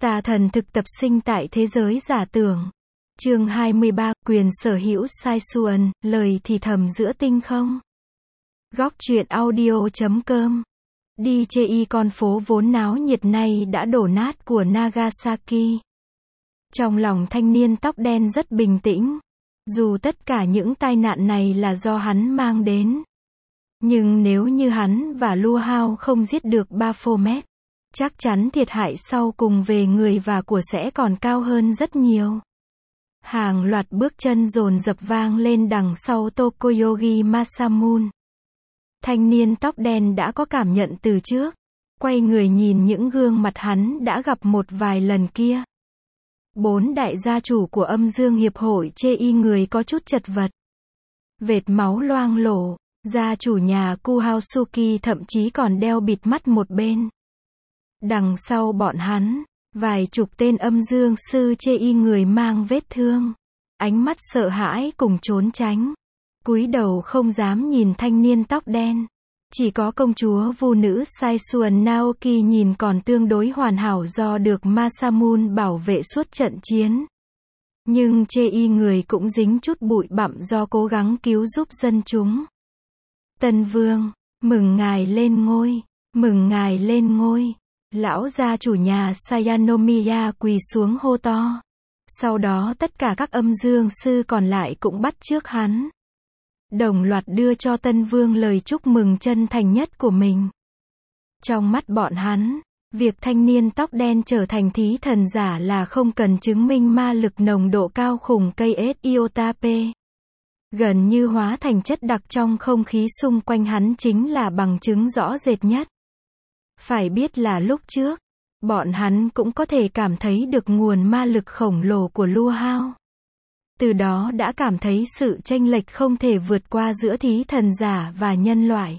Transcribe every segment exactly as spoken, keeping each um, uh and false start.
Tà thần thực tập sinh tại thế giới giả tưởng. Chương hai mươi ba, quyền sở hữu Sai Xuân, lời thì thầm giữa tinh không. Góc truyện audio chấm com. Đi chê y con phố vốn náo nhiệt nay đã đổ nát của Nagasaki. Trong lòng thanh niên tóc đen rất bình tĩnh. Dù tất cả những tai nạn này là do hắn mang đến. Nhưng nếu như hắn và Lu Hao không giết được Baphomet, chắc chắn thiệt hại sau cùng về người và của sẽ còn cao hơn rất nhiều. Hàng loạt bước chân dồn dập vang lên đằng sau Tokoyogi Masamune. Thanh niên tóc đen đã có cảm nhận từ trước. Quay người nhìn những gương mặt hắn đã gặp một vài lần kia. Bốn đại gia chủ của âm dương hiệp hội chê y người có chút chật vật. Vệt máu loang lổ. Gia chủ nhà Kuhaosuki thậm chí còn đeo bịt mắt một bên. Đằng sau bọn hắn, vài chục tên âm dương sư chê y người mang vết thương. Ánh mắt sợ hãi cùng trốn tránh. Cúi đầu không dám nhìn thanh niên tóc đen. Chỉ có công chúa vu nữ Sai Xuân Naoki nhìn còn tương đối hoàn hảo do được Masamune bảo vệ suốt trận chiến. Nhưng chê y người cũng dính chút bụi bặm do cố gắng cứu giúp dân chúng. Tân vương, mừng ngài lên ngôi, mừng ngài lên ngôi. Lão gia chủ nhà Sayanomiya quỳ xuống hô to. Sau đó tất cả các âm dương sư còn lại cũng bắt chước hắn. Đồng loạt đưa cho tân vương lời chúc mừng chân thành nhất của mình. Trong mắt bọn hắn, việc thanh niên tóc đen trở thành thí thần giả là không cần chứng minh ma lực nồng độ cao khủng cây ét iota P. Gần như hóa thành chất đặc trong không khí xung quanh hắn chính là bằng chứng rõ rệt nhất. Phải biết là lúc trước, bọn hắn cũng có thể cảm thấy được nguồn ma lực khổng lồ của Lu Hao. Từ đó đã cảm thấy sự chênh lệch không thể vượt qua giữa thí thần giả và nhân loại.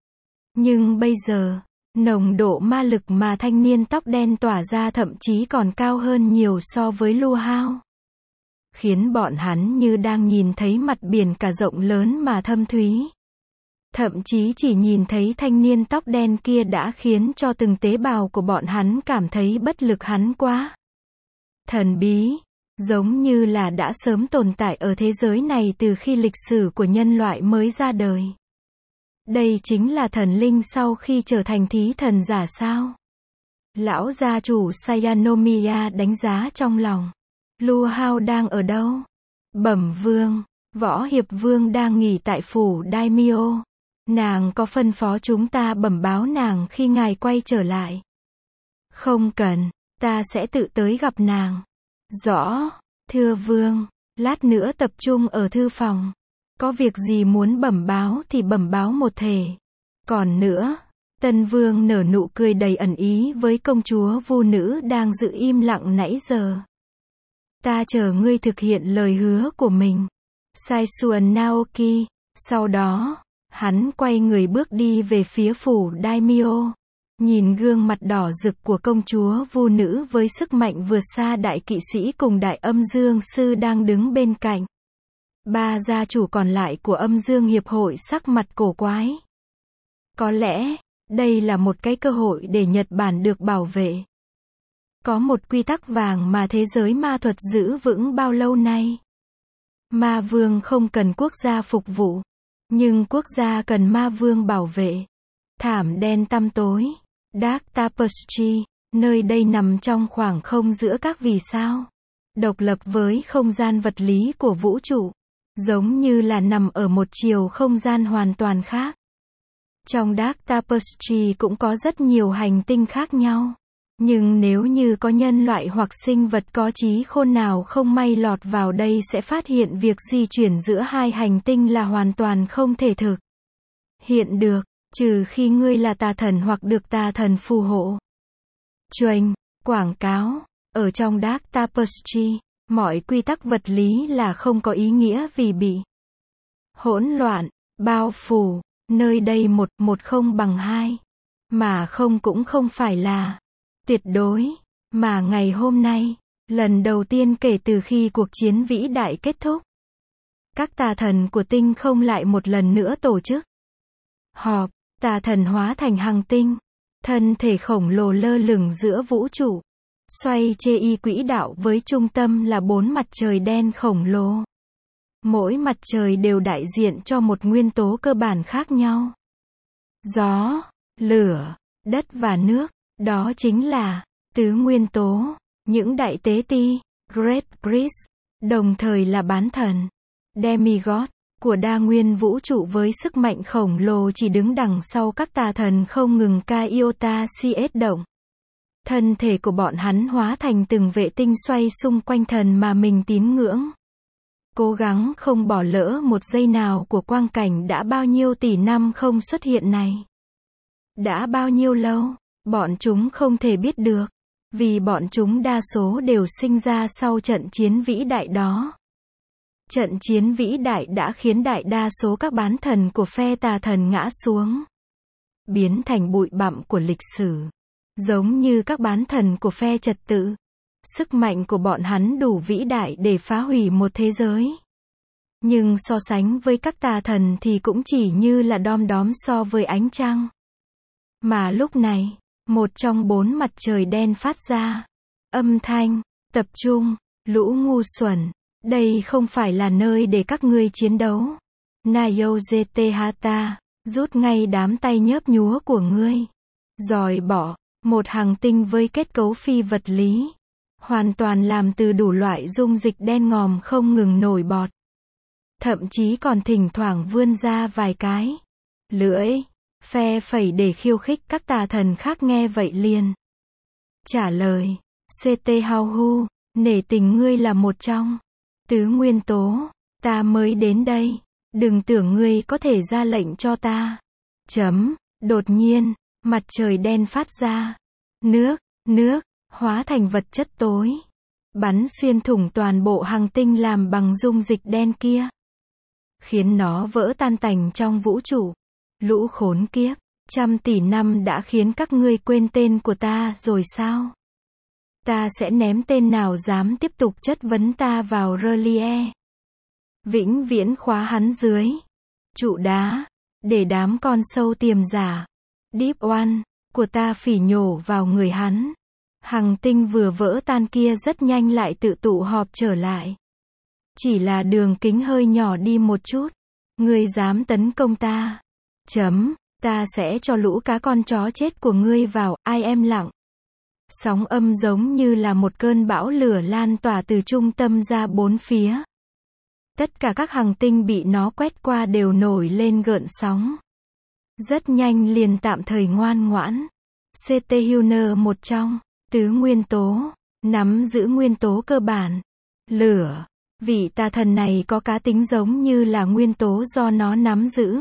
Nhưng bây giờ, nồng độ ma lực mà thanh niên tóc đen tỏa ra thậm chí còn cao hơn nhiều so với Lu Hao. Khiến bọn hắn như đang nhìn thấy mặt biển cả rộng lớn mà thâm thúy. Thậm chí chỉ nhìn thấy thanh niên tóc đen kia đã khiến cho từng tế bào của bọn hắn cảm thấy bất lực hắn quá. Thần bí, giống như là đã sớm tồn tại ở thế giới này từ khi lịch sử của nhân loại mới ra đời. Đây chính là thần linh sau khi trở thành thí thần giả sao? Lão gia chủ Sayanomiya đánh giá trong lòng. Lu Hao đang ở đâu? Bẩm vương, Võ Hiệp Vương đang nghỉ tại phủ Daimyo. Nàng có phân phó chúng ta bẩm báo nàng khi ngài quay trở lại. Không cần, ta sẽ tự tới gặp nàng. Rõ, thưa vương, lát nữa tập trung ở thư phòng. Có việc gì muốn bẩm báo thì bẩm báo một thể. Còn nữa, tân vương nở nụ cười đầy ẩn ý với công chúa vu nữ đang giữ im lặng nãy giờ. Ta chờ ngươi thực hiện lời hứa của mình. Sai Xuân Naoki. Sau đó, hắn quay người bước đi về phía phủ Daimyo. Nhìn gương mặt đỏ rực của công chúa vu nữ với sức mạnh vượt xa đại kỵ sĩ cùng đại âm dương sư đang đứng bên cạnh. Ba gia chủ còn lại của âm dương hiệp hội sắc mặt cổ quái. Có lẽ, đây là một cái cơ hội để Nhật Bản được bảo vệ. Có một quy tắc vàng mà thế giới ma thuật giữ vững bao lâu nay. Ma vương không cần quốc gia phục vụ, nhưng quốc gia cần ma vương bảo vệ. Thảm đen tăm tối, Dark Tapestry, nơi đây nằm trong khoảng không giữa các vì sao, độc lập với không gian vật lý của vũ trụ, giống như là nằm ở một chiều không gian hoàn toàn khác. Trong Dark Tapestry cũng có rất nhiều hành tinh khác nhau. Nhưng nếu như có nhân loại hoặc sinh vật có trí khôn nào không may lọt vào đây sẽ phát hiện việc di chuyển giữa hai hành tinh là hoàn toàn không thể thực hiện được, trừ khi ngươi là tà thần hoặc được tà thần phù hộ. Chuềnh, quảng cáo, ở trong Dark Tapestry, mọi quy tắc vật lý là không có ý nghĩa vì bị hỗn loạn, bao phủ, nơi đây một, một không bằng hai, mà không cũng không phải là tuyệt đối, mà ngày hôm nay, lần đầu tiên kể từ khi cuộc chiến vĩ đại kết thúc, các tà thần của tinh không lại một lần nữa tổ chức họp, tà thần hóa thành hành tinh, thân thể khổng lồ lơ lửng giữa vũ trụ, xoay chê y quỹ đạo với trung tâm là bốn mặt trời đen khổng lồ. Mỗi mặt trời đều đại diện cho một nguyên tố cơ bản khác nhau. Gió, lửa, đất và nước, đó chính là tứ nguyên tố. Những đại tế ti, Great Priest, đồng thời là bán thần, Demigod, của đa nguyên vũ trụ với sức mạnh khổng lồ chỉ đứng đằng sau các tà thần không ngừng ca iota cs động. Thân thể của bọn hắn hóa thành từng vệ tinh xoay xung quanh thần mà mình tín ngưỡng. Cố gắng không bỏ lỡ một giây nào của quang cảnh đã bao nhiêu tỷ năm không xuất hiện này. Đã bao nhiêu lâu, bọn chúng không thể biết được. Vì bọn chúng đa số đều sinh ra sau trận chiến vĩ đại đó. Trận chiến vĩ đại đã khiến đại đa số các bán thần của phe tà thần ngã xuống. Biến thành bụi bặm của lịch sử. Giống như các bán thần của phe trật tự. Sức mạnh của bọn hắn đủ vĩ đại để phá hủy một thế giới. Nhưng so sánh với các tà thần thì cũng chỉ như là đom đóm so với ánh trăng. Mà lúc này, một trong bốn mặt trời đen phát ra âm thanh, tập trung, lũ ngu xuẩn, đây không phải là nơi để các ngươi chiến đấu. Nayozete-hata, rút ngay đám tay nhớp nhúa của ngươi. Dòi bỏ, một hành tinh với kết cấu phi vật lý. Hoàn toàn làm từ đủ loại dung dịch đen ngòm không ngừng nổi bọt. Thậm chí còn thỉnh thoảng vươn ra vài cái lưỡi, phe phẩy để khiêu khích các tà thần khác nghe vậy liền. Trả lời, xê tê Hao Hu, nể tình ngươi là một trong tứ nguyên tố, ta mới đến đây, đừng tưởng ngươi có thể ra lệnh cho ta. Chấm, đột nhiên, mặt trời đen phát ra. Nước, nước, hóa thành vật chất tối. Bắn xuyên thủng toàn bộ hành tinh làm bằng dung dịch đen kia. Khiến nó vỡ tan tành trong vũ trụ. Lũ khốn kiếp, trăm tỷ năm đã khiến các ngươi quên tên của ta rồi sao? Ta sẽ ném tên nào dám tiếp tục chất vấn ta vào R'lyeh. Vĩnh viễn khóa hắn dưới trụ đá, để đám con sâu tiềm giả, Deep One, của ta phỉ nhổ vào người hắn. Hành tinh vừa vỡ tan kia rất nhanh lại tự tụ họp trở lại. Chỉ là đường kính hơi nhỏ đi một chút. Ngươi dám tấn công ta? Chấm, ta sẽ cho lũ cá con chó chết của ngươi vào, ai em lặng. Sóng âm giống như là một cơn bão lửa lan tỏa từ trung tâm ra bốn phía. Tất cả các hành tinh bị nó quét qua đều nổi lên gợn sóng. Rất nhanh liền tạm thời ngoan ngoãn. xê tê Huner một trong tứ nguyên tố, nắm giữ nguyên tố cơ bản, lửa. Vị tà thần này có cá tính giống như là nguyên tố do nó nắm giữ.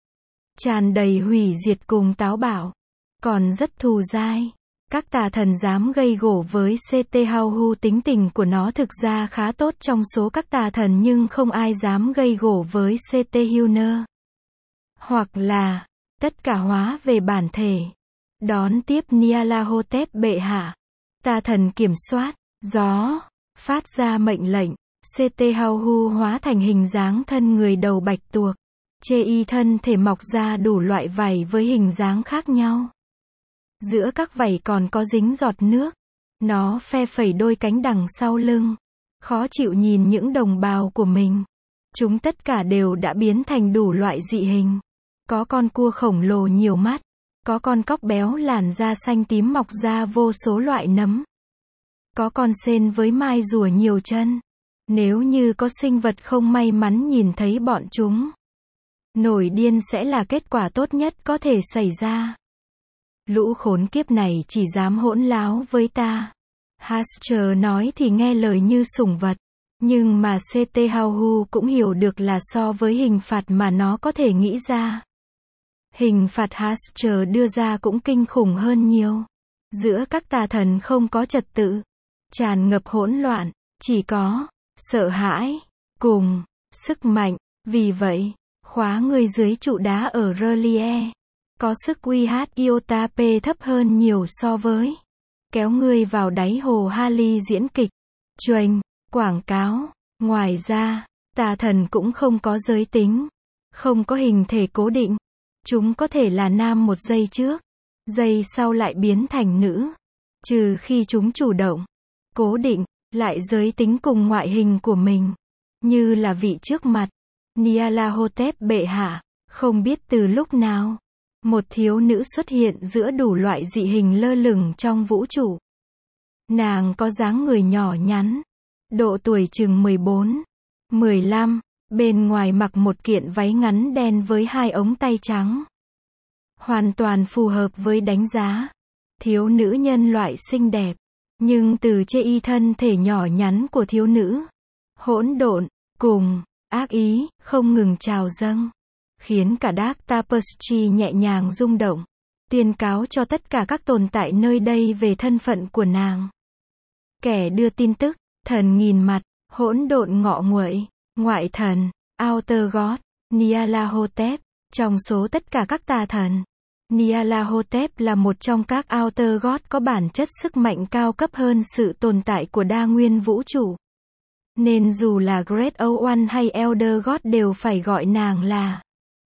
Tràn đầy hủy diệt cùng táo bạo. Còn rất thù dai. Các tà thần dám gây gổ với xê tê Hao Hu, tính tình của nó thực ra khá tốt trong số các tà thần, nhưng không ai dám gây gổ với xê tê Huner. Hoặc là, tất cả hóa về bản thể. Đón tiếp Nyarlathotep bệ hạ. Tà thần kiểm soát, gió, phát ra mệnh lệnh. xê tê Hao Hu hóa thành hình dáng thân người đầu bạch tuộc. Chê y thân thể mọc ra đủ loại vảy với hình dáng khác nhau. Giữa các vảy còn có dính giọt nước. Nó phe phẩy đôi cánh đằng sau lưng. Khó chịu nhìn những đồng bào của mình. Chúng tất cả đều đã biến thành đủ loại dị hình. Có con cua khổng lồ nhiều mắt. Có con cóc béo làn da xanh tím mọc ra vô số loại nấm. Có con sên với mai rùa nhiều chân. Nếu như có sinh vật không may mắn nhìn thấy bọn chúng, nổi điên sẽ là kết quả tốt nhất có thể xảy ra. Lũ khốn kiếp này chỉ dám hỗn láo với ta. Hastur nói thì nghe lời như sủng vật. Nhưng mà xê tê Hao Hu cũng hiểu được là so với hình phạt mà nó có thể nghĩ ra, hình phạt Hastur đưa ra cũng kinh khủng hơn nhiều. Giữa các tà thần không có trật tự, tràn ngập hỗn loạn, chỉ có sợ hãi, cùng sức mạnh. Vì vậy, khóa người dưới trụ đá ở R'lyeh có sức uy hát iota P thấp hơn nhiều so với kéo người vào đáy hồ Hali diễn kịch, truyền, quảng cáo. Ngoài ra, tà thần cũng không có giới tính, không có hình thể cố định. Chúng có thể là nam một giây trước, giây sau lại biến thành nữ. Trừ khi chúng chủ động, cố định, lại giới tính cùng ngoại hình của mình. Như là vị trước mặt, Nyarlathotep bệ hạ, không biết từ lúc nào, một thiếu nữ xuất hiện giữa đủ loại dị hình lơ lửng trong vũ trụ. Nàng có dáng người nhỏ nhắn, độ tuổi chừng mười bốn, mười lăm, bên ngoài mặc một kiện váy ngắn đen với hai ống tay trắng. Hoàn toàn phù hợp với đánh giá. Thiếu nữ nhân loại xinh đẹp, nhưng từ chê y thân thể nhỏ nhắn của thiếu nữ, hỗn độn, cùng, ác ý, không ngừng trào dâng, khiến cả Dark Tapestry nhẹ nhàng rung động, tuyên cáo cho tất cả các tồn tại nơi đây về thân phận của nàng. Kẻ đưa tin tức, thần nghìn mặt, hỗn độn ngọ nguậy, ngoại thần, Outer God, Nyarlathotep, trong số tất cả các tà thần. Nyarlathotep là một trong các Outer God có bản chất sức mạnh cao cấp hơn sự tồn tại của đa nguyên vũ trụ. Nên dù là Great One hay Elder God đều phải gọi nàng là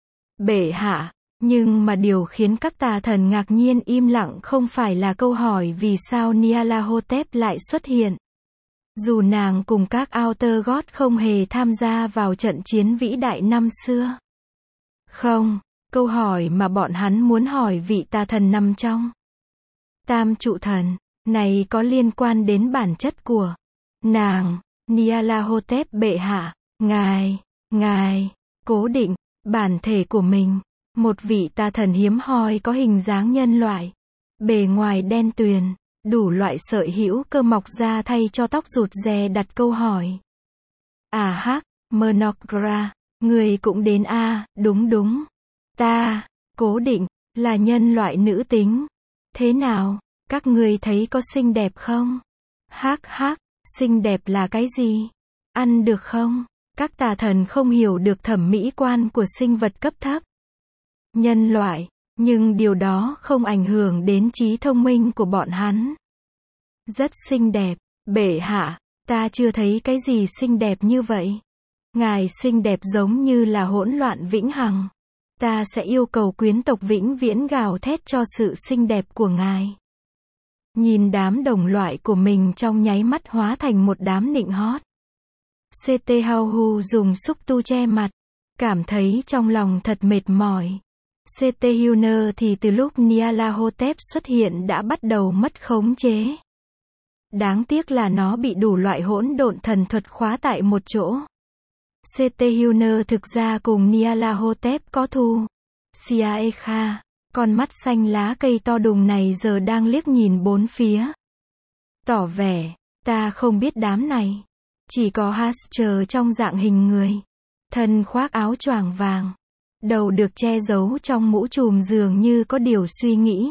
bệ hạ. Nhưng mà điều khiến các tà thần ngạc nhiên im lặng không phải là câu hỏi vì sao Nyarlathotep lại xuất hiện. Dù nàng cùng các Outer God không hề tham gia vào trận chiến vĩ đại năm xưa. Không, câu hỏi mà bọn hắn muốn hỏi vị tà thần nằm trong tam trụ thần này có liên quan đến bản chất của nàng. Nyarlathotep bệ hạ, ngài, ngài, cố định, bản thể của mình. Một vị tà thần hiếm hoi có hình dáng nhân loại. Bề ngoài đen tuyền, đủ loại sợi hữu cơ mọc ra thay cho tóc rụt rè đặt câu hỏi. À hắc, Menogra, người cũng đến a à, đúng đúng. Ta, cố định, là nhân loại nữ tính. Thế nào, các người thấy có xinh đẹp không? Hắc hắc, xinh đẹp là cái gì? Ăn được không? Các tà thần không hiểu được thẩm mỹ quan của sinh vật cấp thấp. Nhân loại, nhưng điều đó không ảnh hưởng đến trí thông minh của bọn hắn. Rất xinh đẹp, bệ hạ, ta chưa thấy cái gì xinh đẹp như vậy. Ngài xinh đẹp giống như là hỗn loạn vĩnh hằng. Ta sẽ yêu cầu quyến tộc vĩnh viễn gào thét cho sự xinh đẹp của ngài. Nhìn đám đồng loại của mình trong nháy mắt hóa thành một đám nịnh hót. xê tê Hauhu dùng xúc tu che mặt, cảm thấy trong lòng thật mệt mỏi. xê tê Hilner thì từ lúc Nyarlathotep xuất hiện đã bắt đầu mất khống chế. Đáng tiếc là nó bị đủ loại hỗn độn thần thuật khóa tại một chỗ. xê tê Hilner thực ra cùng Nyarlathotep có thù. Siaekha, con mắt xanh lá cây to đùng này giờ đang liếc nhìn bốn phía. Tỏ vẻ, ta không biết đám này. Chỉ có Hastur trong dạng hình người. Thân khoác áo choàng vàng. Đầu được che giấu trong mũ trùm dường như có điều suy nghĩ.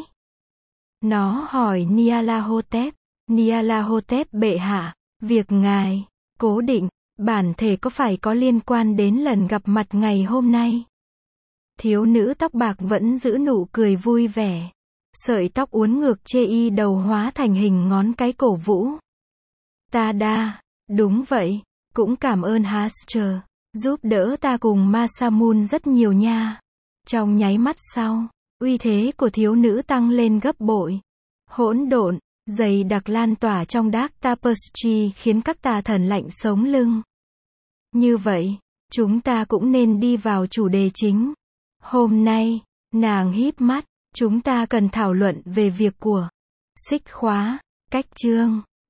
Nó hỏi Nyarlathotep, Nyarlathotep bệ hạ, việc ngài, cố định, bản thể có phải có liên quan đến lần gặp mặt ngày hôm nay? Thiếu nữ tóc bạc vẫn giữ nụ cười vui vẻ. Sợi tóc uốn ngược chê y đầu hóa thành hình ngón cái cổ vũ. Ta đa, đúng vậy, cũng cảm ơn Hastur, giúp đỡ ta cùng Masamune rất nhiều nha. Trong nháy mắt sau, uy thế của thiếu nữ tăng lên gấp bội. Hỗn độn, dày đặc lan tỏa trong Dark Tapestry khiến các tà thần lạnh sống lưng. Như vậy, chúng ta cũng nên đi vào chủ đề chính. Hôm nay, nàng híp mắt, chúng ta cần thảo luận về việc của xích khóa, cách chương.